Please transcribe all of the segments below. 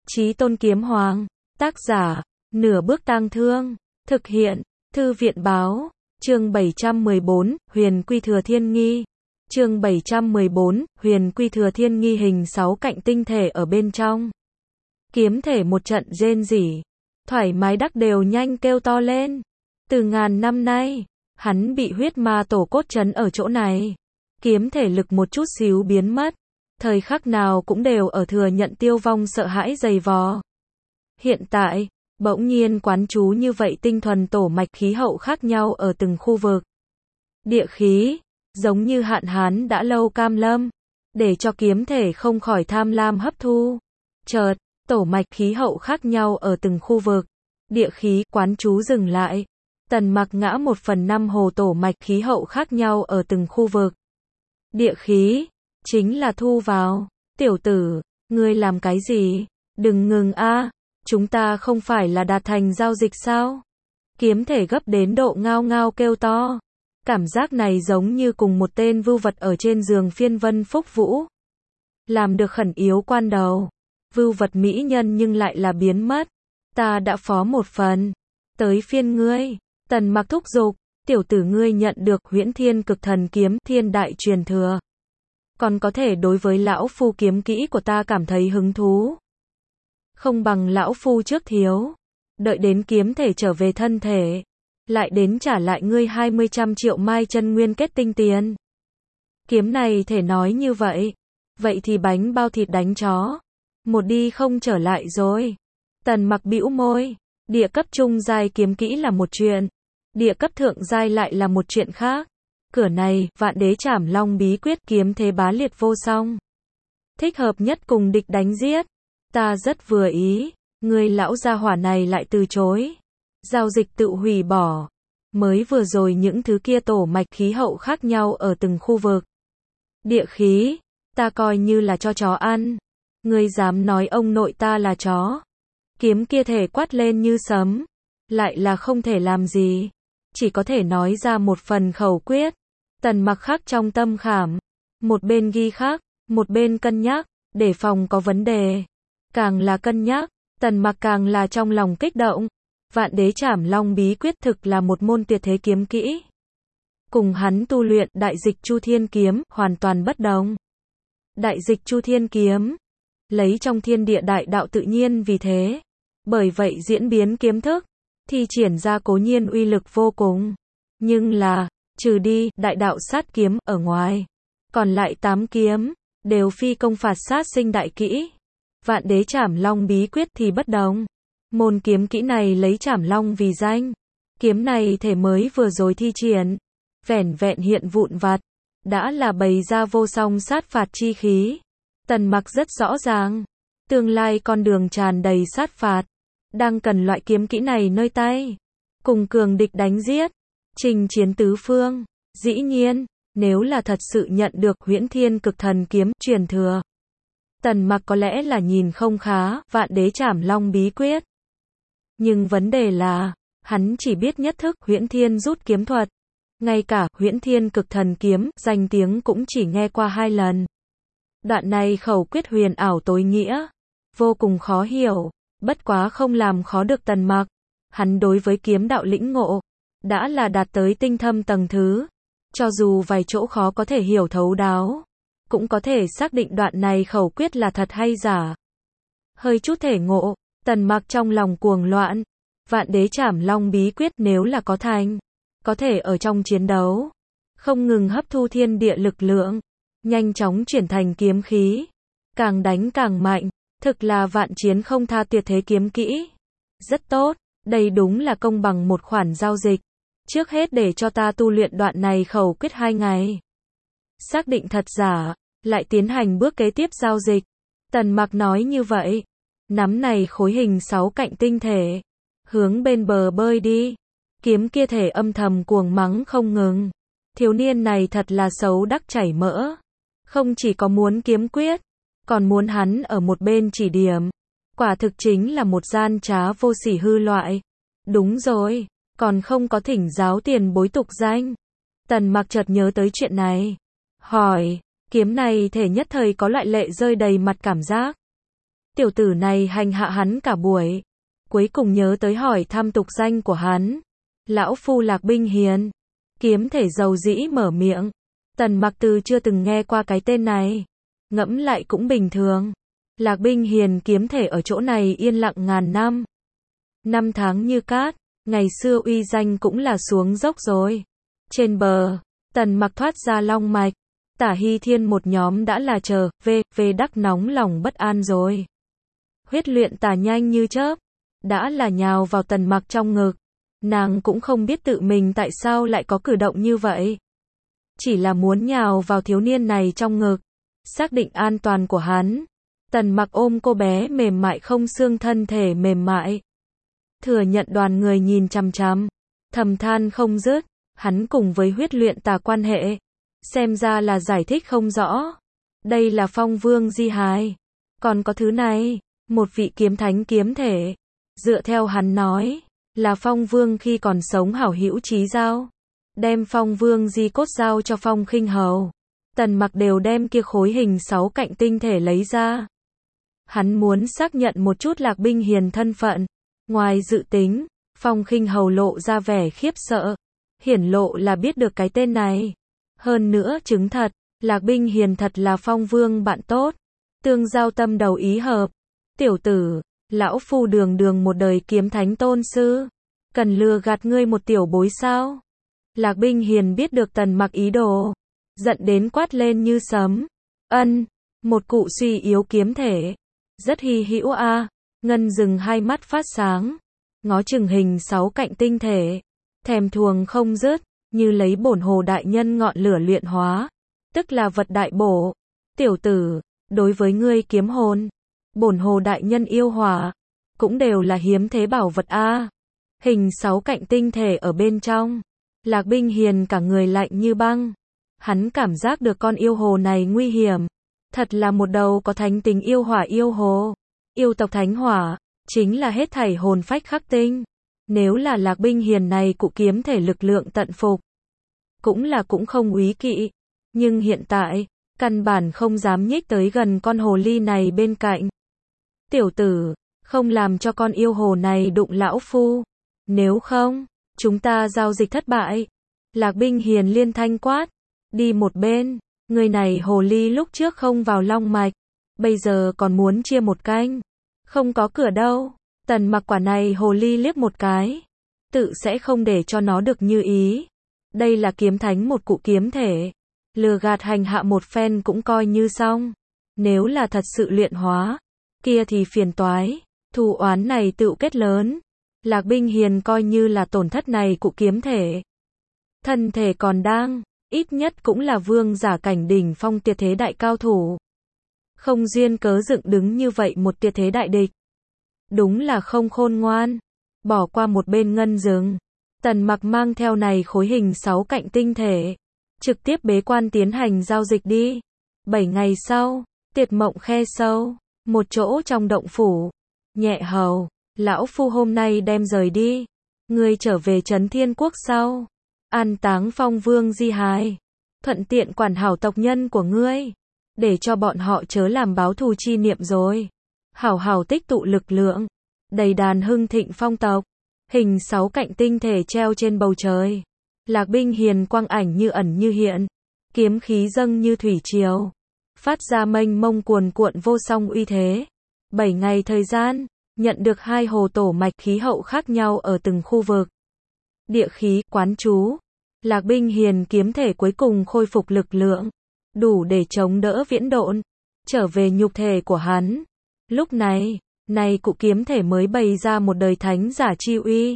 Chí Tôn Kiếm Hoàng. Tác giả, Nửa Bước Tang Thương. Thực hiện, Thư viện Báo. Chương 714, Huyền Quy Thừa Thiên Nghi. Chương 714, Huyền Quy Thừa Thiên Nghi hình 6 cạnh tinh thể ở bên trong. Kiếm thể một trận rên rỉ. Thoải mái đắc đều nhanh kêu to lên. Từ ngàn năm nay, hắn bị huyết ma tổ cốt trấn ở chỗ này. Kiếm thể lực một chút xíu biến mất. Thời khắc nào cũng đều ở thừa nhận tiêu vong sợ hãi dày vò. Hiện tại, bỗng nhiên quán chú như vậy tinh thuần tổ mạch khí hậu khác nhau ở từng khu vực. Địa khí, giống như hạn hán đã lâu cam lâm, để cho kiếm thể không khỏi tham lam hấp thu. Chợt, tổ mạch khí hậu khác nhau ở từng khu vực. Địa khí quán chú dừng lại. Tần Mặc ngã 1/5 hồ tổ mạch khí hậu khác nhau ở từng khu vực. Địa khí, chính là thu vào. Tiểu tử, ngươi làm cái gì? Đừng ngừng a, chúng ta không phải là đạt thành giao dịch sao? Kiếm thể gấp đến độ ngao ngao kêu to. Cảm giác này giống như cùng một tên vưu vật ở trên giường phiên vân phúc vũ. Làm được khẩn yếu quan đầu. Vưu vật mỹ nhân nhưng lại là biến mất. Ta đã phó một phần. Tới phiên ngươi. Tần Mặc thúc giục. Tiểu tử ngươi nhận được Huyễn Thiên Cực Thần Kiếm thiên đại truyền thừa. Còn có thể đối với lão phu kiếm kỹ của ta cảm thấy hứng thú. Không bằng lão phu trước thiếu. Đợi đến kiếm thể trở về thân thể. Lại đến trả lại ngươi 20 triệu mai chân nguyên kết tinh tiền. Kiếm này thể nói như vậy. Vậy thì bánh bao thịt đánh chó. Một đi không trở lại rồi. Tần Mặc bĩu môi. Địa cấp trung giai kiếm kỹ là một chuyện. Địa cấp thượng giai lại là một chuyện khác. Cửa này, Vạn Đế Trảm Long bí quyết kiếm thế bá liệt vô song. Thích hợp nhất cùng địch đánh giết. Ta rất vừa ý. Người lão gia hỏa này lại từ chối. Giao dịch tự hủy bỏ. Mới vừa rồi những thứ kia tổ mạch khí hậu khác nhau ở từng khu vực. Địa khí, ta coi như là cho chó ăn. Ngươi dám nói ông nội ta là chó. Kiếm kia thể quát lên như sấm. Lại là không thể làm gì. Chỉ có thể nói ra một phần khẩu quyết. Tần Mặc khắc trong tâm khảm. Một bên ghi khắc, một bên cân nhắc, để phòng có vấn đề. Càng là cân nhắc, Tần Mặc càng là trong lòng kích động. Vạn Đế Trảm Long bí quyết thực là một môn tuyệt thế kiếm kỹ. Cùng hắn tu luyện Đại Dịch Chu Thiên Kiếm hoàn toàn bất đồng. Đại Dịch Chu Thiên Kiếm lấy trong thiên địa đại đạo tự nhiên vì thế. Bởi vậy diễn biến kiếm thức, thi triển ra cố nhiên uy lực vô cùng. Nhưng là, trừ đi đại đạo sát kiếm ở ngoài, còn lại 8 kiếm đều phi công phạt sát sinh đại kỹ. Vạn Đế Trảm Long bí quyết thì bất đồng. Môn kiếm kỹ này lấy Trảm Long vì danh. Kiếm này thể mới vừa rồi thi triển, vẻn vẹn hiện vụn vặt, đã là bày ra vô song sát phạt chi khí. Tần Mặc rất rõ ràng, tương lai con đường tràn đầy sát phạt, đang cần loại kiếm kỹ này nơi tay. Cùng cường địch đánh giết, chinh chiến tứ phương. Dĩ nhiên, nếu là thật sự nhận được Huyễn Thiên Cực Thần Kiếm truyền thừa, Tần Mặc có lẽ là nhìn không khá Vạn Đế Trảm Long bí quyết. Nhưng vấn đề là, hắn chỉ biết nhất thức Huyễn Thiên rút kiếm thuật. Ngay cả Huyễn Thiên Cực Thần Kiếm, danh tiếng cũng chỉ nghe qua 2 lần. Đoạn này khẩu quyết huyền ảo tối nghĩa, vô cùng khó hiểu, bất quá không làm khó được Tần Mặc. Hắn đối với kiếm đạo lĩnh ngộ, đã là đạt tới tinh thâm tầng thứ. Cho dù vài chỗ khó có thể hiểu thấu đáo, cũng có thể xác định đoạn này khẩu quyết là thật hay giả. Hơi chút thể ngộ, Tần Mặc trong lòng cuồng loạn. Vạn Đế Trảm Long bí quyết nếu là có thành, có thể ở trong chiến đấu, không ngừng hấp thu thiên địa lực lượng, nhanh chóng chuyển thành kiếm khí. Càng đánh càng mạnh, thực là vạn chiến không tha tuyệt thế kiếm kỹ. Rất tốt, đây đúng là công bằng một khoản giao dịch. Trước hết để cho ta tu luyện đoạn này khẩu quyết 2 ngày. Xác định thật giả, lại tiến hành bước kế tiếp giao dịch. Tần Mặc nói như vậy. Nắm này khối hình 6 cạnh tinh thể. Hướng bên bờ bơi đi. Kiếm kia thể âm thầm cuồng mắng không ngừng. Thiếu niên này thật là xấu đắc chảy mỡ. Không chỉ có muốn kiếm quyết, còn muốn hắn ở một bên chỉ điểm. Quả thực chính là một gian trá vô sỉ hư loại. Đúng rồi, còn không có thỉnh giáo tiền bối tục danh. Tần Mặc chợt nhớ tới chuyện này. Hỏi, kiếm này thể nhất thời có loại lệ rơi đầy mặt cảm giác. Tiểu tử này hành hạ hắn cả buổi. Cuối cùng nhớ tới hỏi thăm tục danh của hắn. Lão phu Lạc Binh Hiền. Kiếm thể dầu dĩ mở miệng. Tần Mặc Từ chưa từng nghe qua cái tên này. Ngẫm lại cũng bình thường. Lạc Binh Hiền kiếm thể ở chỗ này yên lặng ngàn năm. Năm tháng như cát, ngày xưa uy danh cũng là xuống dốc rồi. Trên bờ, Tần Mặc thoát ra long mạch. Tả Hy Thiên một nhóm đã là chờ, về đắc nóng lòng bất an rồi. Huyết luyện tả nhanh như chớp, đã là nhào vào Tần Mặc trong ngực. Nàng cũng không biết tự mình tại sao lại có cử động như vậy. Chỉ là muốn nhào vào thiếu niên này trong ngực, xác định an toàn của hắn. Tần Mặc ôm cô bé mềm mại không xương thân thể mềm mại. Thừa nhận đoàn người nhìn chằm chằm, thầm than không dứt, hắn cùng với huyết luyện tà quan hệ. Xem ra là giải thích không rõ. Đây là Phong Vương di hài. Còn có thứ này, một vị kiếm thánh kiếm thể. Dựa theo hắn nói, là Phong Vương khi còn sống hảo hữu chí giao. Đem Phong Vương di cốt giao cho Phong Khinh Hầu. Tần Mặc đều đem kia khối hình 6 cạnh tinh thể lấy ra. Hắn muốn xác nhận một chút Lạc Binh Hiền thân phận. Ngoài dự tính, Phong Khinh Hầu lộ ra vẻ khiếp sợ. Hiển lộ là biết được cái tên này. Hơn nữa chứng thật, Lạc Binh Hiền thật là Phong Vương bạn tốt. Tương giao tâm đầu ý hợp. Tiểu tử, lão phu đường đường một đời kiếm thánh tôn sư. Cần lừa gạt ngươi một tiểu bối sao? Lạc Binh Hiền biết được Tần Mặc ý đồ. Giận đến quát lên như sấm. Một cụ suy yếu kiếm thể. Rất hy hữu a. Ngân dừng hai mắt phát sáng. Ngó chừng hình 6 cạnh tinh thể. Thèm thuồng không dứt. Như lấy bổn hồ đại nhân ngọn lửa luyện hóa. Tức là vật đại bổ. Tiểu tử, đối với ngươi kiếm hồn. Bổn hồ đại nhân yêu hỏa. Cũng đều là hiếm thế bảo vật a. Hình 6 cạnh tinh thể ở bên trong. Lạc Binh Hiền cả người lạnh như băng. Hắn cảm giác được con yêu hồ này nguy hiểm. Thật là một đầu có thánh tính yêu hỏa yêu hồ. Yêu tộc thánh hỏa, chính là hết thảy hồn phách khắc tinh. Nếu là Lạc Binh Hiền này cụ kiếm thể lực lượng tận phục. Cũng không úy kỵ. Nhưng hiện tại, căn bản không dám nhích tới gần con hồ ly này bên cạnh. Tiểu tử, không làm cho con yêu hồ này đụng lão phu. Nếu không, chúng ta giao dịch thất bại. Lạc Binh Hiền liên thanh quát. Đi một bên, người này hồ ly lúc trước không vào long mạch. Bây giờ còn muốn chia một canh. Không có cửa đâu. Tần Mặc quả này hồ ly liếc một cái. Tự sẽ không để cho nó được như ý. Đây là kiếm thánh một cụ kiếm thể. Lừa gạt hành hạ một phen cũng coi như xong. Nếu là thật sự luyện hóa, kia thì phiền toái. Thù oán này tựu kết lớn. Lạc Binh Hiền coi như là tổn thất này cụ kiếm thể. Thân thể còn đang, ít nhất cũng là vương giả cảnh đỉnh phong tuyệt thế đại cao thủ. Không duyên cớ dựng đứng như vậy một tuyệt thế đại địch. Đúng là không khôn ngoan. Bỏ qua một bên ngân rừng. Tần Mặc mang theo này khối hình 6 cạnh tinh thể. Trực tiếp bế quan tiến hành giao dịch đi. 7 ngày sau, Tiệt Mộng Khe Sâu. Một chỗ trong động phủ. Nhẹ hầu, lão phu hôm nay đem rời đi. Ngươi trở về Trấn Thiên Quốc sau. An táng Phong Vương di hài. Thuận tiện quản hảo tộc nhân của ngươi. Để cho bọn họ chớ làm báo thù chi niệm rồi. Hảo hảo tích tụ lực lượng. Đầy đàn hưng thịnh phong tộc. Hình 6 cạnh tinh thể treo trên bầu trời. Lạc Binh Hiền quang ảnh như ẩn như hiện. Kiếm khí dâng như thủy triều. Phát ra mênh mông cuồn cuộn vô song uy thế. 7 ngày thời gian, nhận được 2 hồ tổ mạch khí hậu khác nhau ở từng khu vực. Địa khí, quán chú. Lạc Binh Hiền kiếm thể cuối cùng khôi phục lực lượng. Đủ để chống đỡ viễn độn. Trở về nhục thể của hắn. Lúc này, cụ kiếm thể mới bày ra một đời thánh giả chi uy.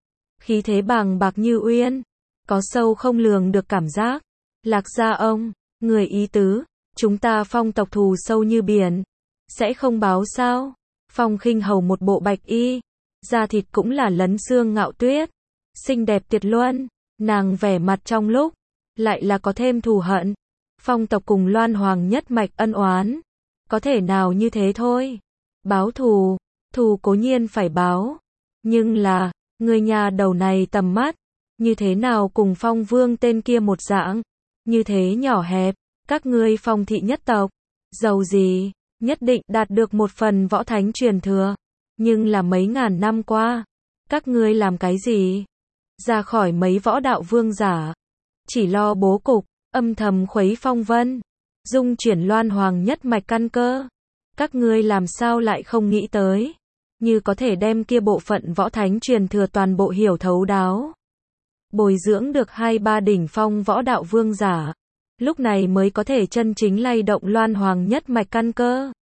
Khí thế bàng bạc như uyên. Có sâu không lường được cảm giác. Lạc gia ông, người ý tứ. Chúng ta Phong tộc thù sâu như biển. Sẽ không báo sao? Phong Khinh Hầu một bộ bạch y. Da thịt cũng là lấn xương ngạo tuyết. Xinh đẹp tuyệt luân. Nàng vẻ mặt trong lúc. Lại là có thêm thù hận. Phong tộc cùng Loan Hoàng nhất mạch ân oán. Có thể nào như thế thôi. Báo thù. Thù cố nhiên phải báo. Nhưng là, người nhà đầu này tầm mắt. Như thế nào cùng Phong Vương tên kia một dạng. Như thế nhỏ hẹp. Các ngươi Phong thị nhất tộc. Giàu gì. nhất định đạt được một phần võ thánh truyền thừa. Nhưng là mấy ngàn năm qua, các ngươi làm cái gì? Ra khỏi mấy võ đạo vương giả, chỉ lo bố cục, âm thầm khuấy phong vân, dung chuyển loan hoàng nhất mạch căn cơ. Các ngươi làm sao lại không nghĩ tới, như có thể đem kia bộ phận võ thánh truyền thừa toàn bộ hiểu thấu đáo, bồi dưỡng được 2-3 đỉnh phong võ đạo vương giả, lúc này mới có thể chân chính lay động loan hoàng nhất mạch căn cơ.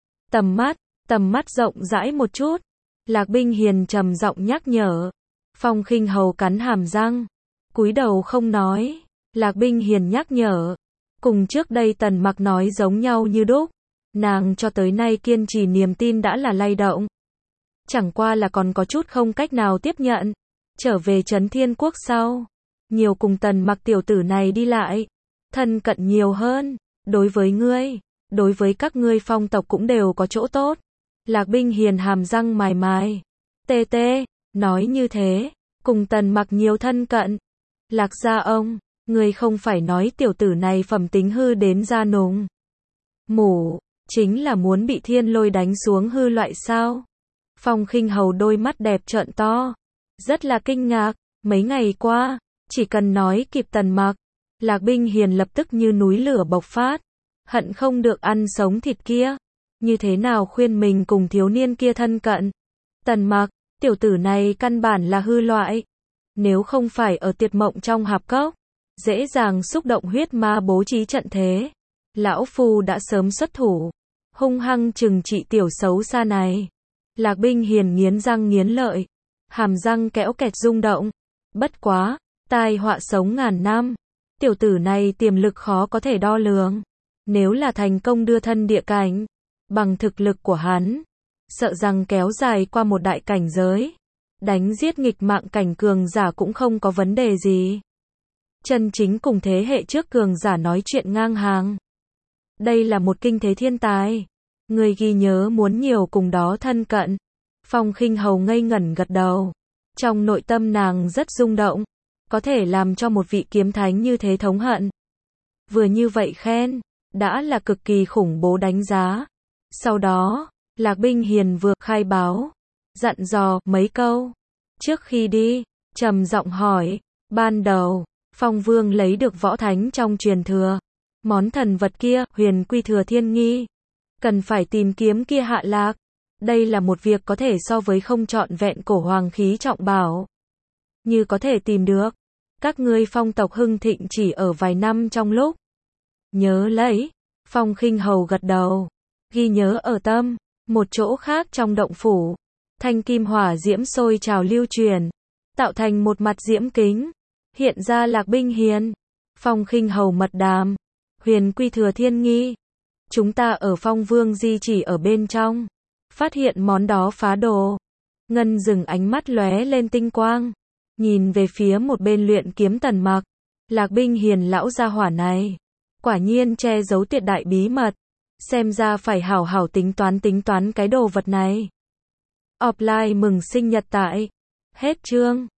Tầm mắt rộng rãi một chút, Lạc Binh Hiền trầm giọng nhắc nhở. Phong Khinh Hầu cắn hàm răng, cúi đầu không nói. Lạc Binh Hiền nhắc nhở, cùng trước đây Tần Mặc nói giống nhau như đúc, nàng cho tới nay kiên trì niềm tin đã là lay động, chẳng qua là còn có chút không cách nào tiếp nhận. Trở về Trấn Thiên Quốc sau, nhiều cùng Tần Mặc tiểu tử này đi lại, thân cận nhiều hơn, đối với ngươi, đối với các ngươi phong tộc cũng đều có chỗ tốt. Lạc Binh Hiền hàm răng mài mài, tê tê, nói như thế, cùng Tần Mặc nhiều thân cận. Lạc gia ông, ngươi không phải nói tiểu tử này phẩm tính hư đến da nùng mủ, chính là muốn bị thiên lôi đánh xuống hư loại sao? Phong Khinh Hầu đôi mắt đẹp trợn to, rất là kinh ngạc. Mấy ngày qua, chỉ cần nói kịp Tần Mặc, Lạc Binh Hiền lập tức như núi lửa bộc phát, hận không được ăn sống thịt kia. Như thế nào khuyên mình cùng thiếu niên kia thân cận? Tần Mặc, tiểu tử này căn bản là hư loại. Nếu không phải ở Tiệt Mộng trong hạp cốc, dễ dàng xúc động huyết ma bố trí trận thế, lão phu đã sớm xuất thủ, hung hăng trừng trị tiểu xấu xa này. Lạc Binh Hiền nghiến răng nghiến lợi, hàm răng kẽo kẹt rung động. Bất quá, tai họa sống ngàn năm, tiểu tử này tiềm lực khó có thể đo lường. Nếu là thành công đưa thân địa cảnh, bằng thực lực của hắn, sợ rằng kéo dài qua một đại cảnh giới, đánh giết nghịch mạng cảnh cường giả cũng không có vấn đề gì. Chân chính cùng thế hệ trước cường giả nói chuyện ngang hàng. Đây là một kinh thế thiên tài. Người ghi nhớ muốn nhiều cùng đó thân cận. Phong Khinh Hầu ngây ngẩn gật đầu. Trong nội tâm nàng rất rung động. Có thể làm cho một vị kiếm thánh như thế thống hận. Vừa như vậy khen, đã là cực kỳ khủng bố đánh giá. Sau đó, Lạc Binh Hiền vừa khai báo, dặn dò mấy câu. Trước khi đi, trầm giọng hỏi, ban đầu, Phong Vương lấy được võ thánh trong truyền thừa. Món thần vật kia, Huyền Quy Thừa Thiên Nghi, cần phải tìm kiếm kia hạ lạc. Đây là một việc có thể so với không trọn vẹn cổ hoàng khí trọng bảo. Như có thể tìm được, các ngươi phong tộc hưng thịnh chỉ ở vài năm trong lúc. Nhớ lấy, Phong Khinh Hầu gật đầu, ghi nhớ ở tâm. Một chỗ khác trong động phủ, thanh kim hỏa diễm sôi trào lưu truyền, tạo thành một mặt diễm kính, hiện ra Lạc Binh Hiền. Phong Khinh Hầu mật đàm, Huyền Quy Thừa Thiên Nghi, chúng ta ở Phong Vương di chỉ ở bên trong, phát hiện món đó phá đồ. Ngân dừng ánh mắt lóe lên tinh quang, nhìn về phía một bên luyện kiếm Tần Mặc. Lạc Binh Hiền lão gia hỏa này, quả nhiên che giấu tuyệt đại bí mật, xem ra phải hảo hảo tính toán cái đồ vật này. Offline mừng sinh nhật tại. Hết chương.